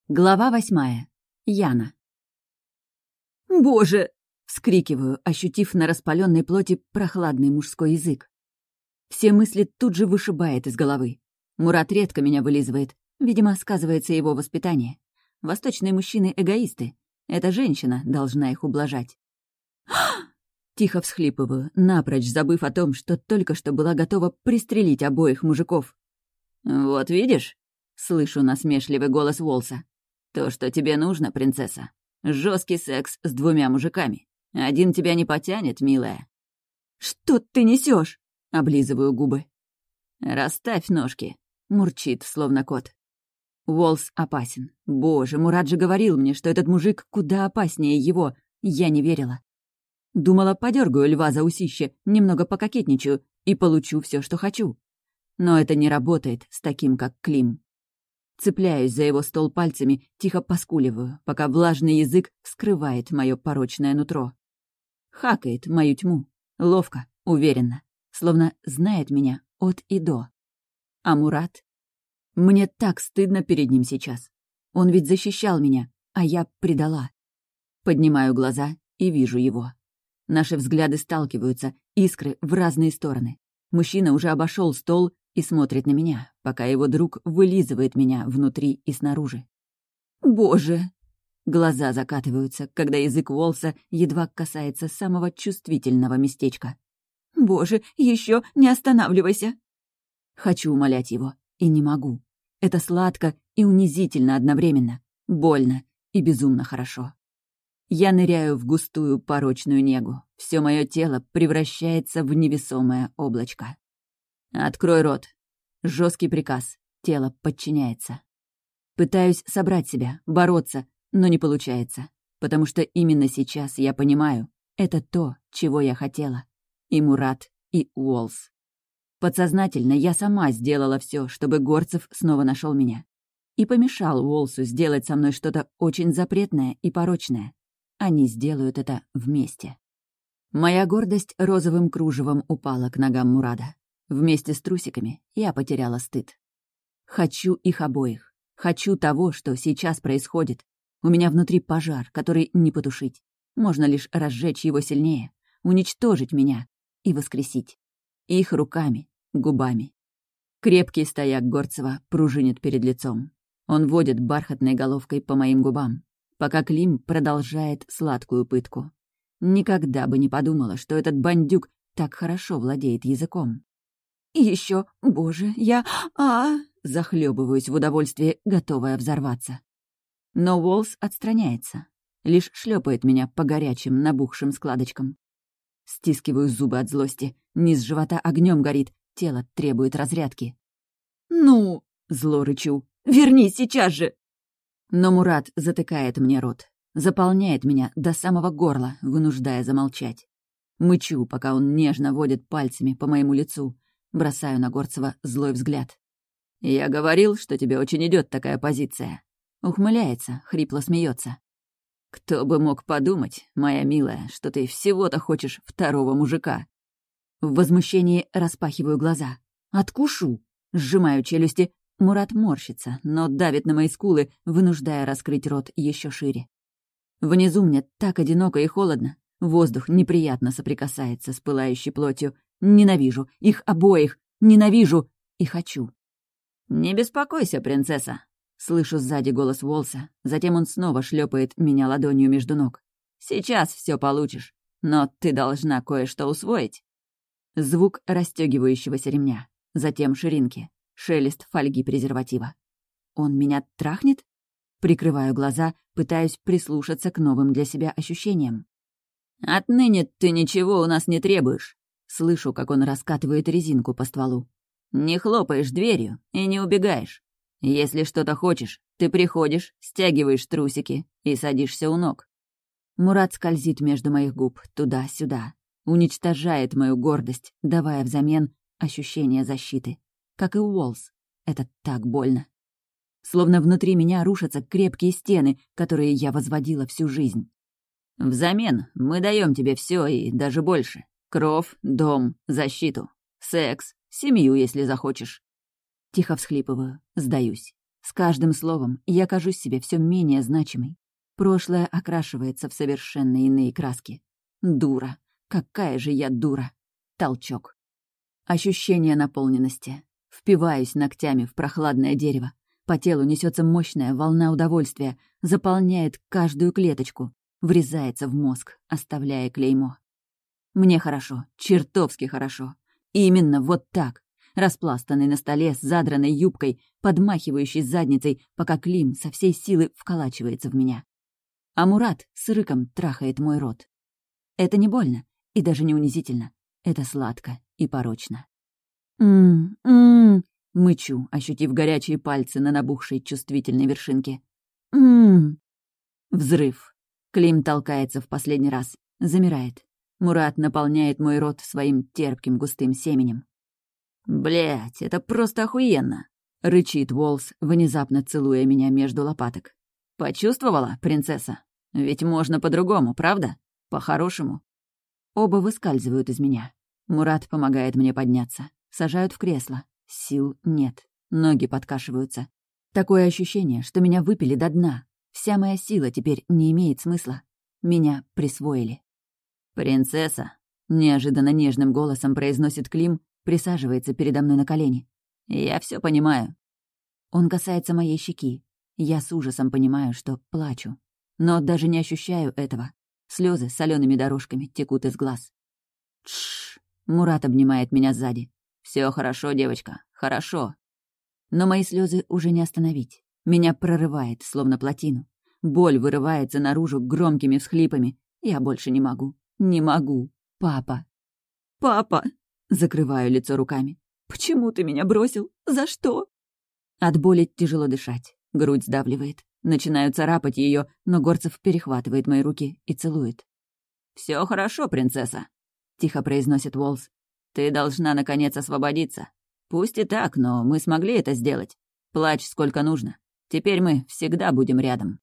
Глава 8. Яна. «Боже!» — вскрикиваю, ощутив на распаленной плоти прохладный мужской язык. Все мысли тут же вышибает из головы. Мурат редко меня вылизывает. Видимо, сказывается его воспитание. Восточные мужчины — эгоисты. Эта женщина должна их ублажать. Тихо всхлипываю, напрочь забыв о том, что только что была готова пристрелить обоих мужиков. «Вот видишь?» — слышу насмешливый голос Уолса. «То, что тебе нужно, принцесса. Жесткий секс с 2 мужиками. Один тебя не потянет, милая». «Что ты несешь? Облизываю губы. «Расставь ножки», — мурчит, словно кот. Уолс опасен. Боже, Мурат же говорил мне, что этот мужик куда опаснее его. Я не верила. Думала, подергаю льва за усище, немного пококетничаю и получу все, что хочу. Но это не работает с таким, как Клим. Цепляюсь за его стол пальцами, тихо поскуливаю, пока влажный язык вскрывает мое порочное нутро. Хакает мою тьму. Ловко, уверенно. Словно знает меня от и до. А Мурат? Мне так стыдно перед ним сейчас. Он ведь защищал меня, а я предала. Поднимаю глаза и вижу его. Наши взгляды сталкиваются, искры в разные стороны. Мужчина уже обошел стол и смотрит на меня, пока его друг вылизывает меня внутри и снаружи. «Боже!» Глаза закатываются, когда язык Уолса едва касается самого чувствительного местечка. «Боже, еще не останавливайся!» Хочу умолять его, и не могу. Это сладко и унизительно одновременно, больно и безумно хорошо. Я ныряю в густую порочную негу. Все мое тело превращается в невесомое облачко. «Открой рот». Жесткий приказ. Тело подчиняется. Пытаюсь собрать себя, бороться, но не получается. Потому что именно сейчас я понимаю, это то, чего я хотела. И Мурат, и Уолс. Подсознательно я сама сделала все, чтобы Горцев снова нашел меня. И помешал Уолсу сделать со мной что-то очень запретное и порочное. Они сделают это вместе. Моя гордость розовым кружевом упала к ногам Мурада. Вместе с трусиками я потеряла стыд. Хочу их обоих. Хочу того, что сейчас происходит. У меня внутри пожар, который не потушить. Можно лишь разжечь его сильнее, уничтожить меня и воскресить. Их руками, губами. Крепкий стояк Горцева пружинит перед лицом. Он водит бархатной головкой по моим губам, пока Клим продолжает сладкую пытку. Никогда бы не подумала, что этот бандюк так хорошо владеет языком. И еще, боже, я... захлебываюсь в удовольствии, готовая взорваться. Но Уолс отстраняется, лишь шлепает меня по горячим набухшим складочкам. Стискиваю зубы от злости, низ живота огнем горит, тело требует разрядки. «Ну!» — зло рычу. «Вернись сейчас же!» Но Мурат затыкает мне рот, заполняет меня до самого горла, вынуждая замолчать. Мычу, пока он нежно водит пальцами по моему лицу. Бросаю на Горцева злой взгляд. «Я говорил, что тебе очень идет такая позиция». Ухмыляется, хрипло смеется. «Кто бы мог подумать, моя милая, что ты всего-то хочешь 2 мужика?» В возмущении распахиваю глаза. «Откушу!» Сжимаю челюсти. Мурат морщится, но давит на мои скулы, вынуждая раскрыть рот еще шире. Внизу мне так одиноко и холодно. Воздух неприятно соприкасается с пылающей плотью. Ненавижу их обоих, ненавижу и хочу. «Не беспокойся, принцесса!» Слышу сзади голос Уолса, затем он снова шлепает меня ладонью между ног. «Сейчас все получишь, но ты должна кое-что усвоить». Звук расстегивающегося ремня, затем ширинки, шелест фольги презерватива. «Он меня трахнет?» Прикрываю глаза, пытаюсь прислушаться к новым для себя ощущениям. «Отныне ты ничего у нас не требуешь». Слышу, как он раскатывает резинку по стволу. «Не хлопаешь дверью и не убегаешь. Если что-то хочешь, ты приходишь, стягиваешь трусики и садишься у ног». Мурат скользит между моих губ туда-сюда, уничтожает мою гордость, давая взамен ощущение защиты. Как и Уолс. Это так больно. Словно внутри меня рушатся крепкие стены, которые я возводила всю жизнь. «Взамен мы даем тебе все и даже больше. Кров, дом, защиту, секс, семью, если захочешь». Тихо всхлипываю, сдаюсь. С каждым словом я кажусь себе все менее значимой. Прошлое окрашивается в совершенно иные краски. Дура. Какая же я дура. Толчок. Ощущение наполненности. Впиваюсь ногтями в прохладное дерево. По телу несется мощная волна удовольствия, заполняет каждую клеточку, врезается в мозг, оставляя клеймо. Мне хорошо, чертовски хорошо. И именно вот так, распластанный на столе с задранной юбкой, подмахивающий задницей, пока Клим со всей силы вколачивается в меня. А Мурат с рыком трахает мой рот. Это не больно и даже не унизительно. Это сладко и порочно. Мычу, ощутив горячие пальцы на набухшей чувствительной вершинке. Взрыв. Клим толкается в последний раз. Замирает. Мурат наполняет мой рот своим терпким густым семенем. «Блядь, это просто охуенно!» — рычит Уолс, внезапно целуя меня между лопаток. «Почувствовала, принцесса? Ведь можно по-другому, правда? По-хорошему». Оба выскальзывают из меня. Мурат помогает мне подняться. Сажают в кресло. Сил нет. Ноги подкашиваются. Такое ощущение, что меня выпили до дна. Вся моя сила теперь не имеет смысла. Меня присвоили. «Принцесса», — неожиданно нежным голосом произносит Клим, присаживается передо мной на колени. «Я все понимаю». Он касается моей щеки. Я с ужасом понимаю, что плачу. Но даже не ощущаю этого. Слезы солеными дорожками текут из глаз. Тш! Мурат обнимает меня сзади. Все хорошо, девочка, хорошо. Но мои слезы уже не остановить. Меня прорывает, словно плотину. Боль вырывается наружу громкими всхлипами. Я больше не могу. Не могу. Папа. Папа! Закрываю лицо руками. Почему ты меня бросил? За что? От боли тяжело дышать. Грудь сдавливает. Начинаю царапать ее, но Горцев перехватывает мои руки и целует. Все хорошо, принцесса», — тихо произносит Уолс. «Ты должна, наконец, освободиться. Пусть и так, но мы смогли это сделать. Плачь сколько нужно. Теперь мы всегда будем рядом».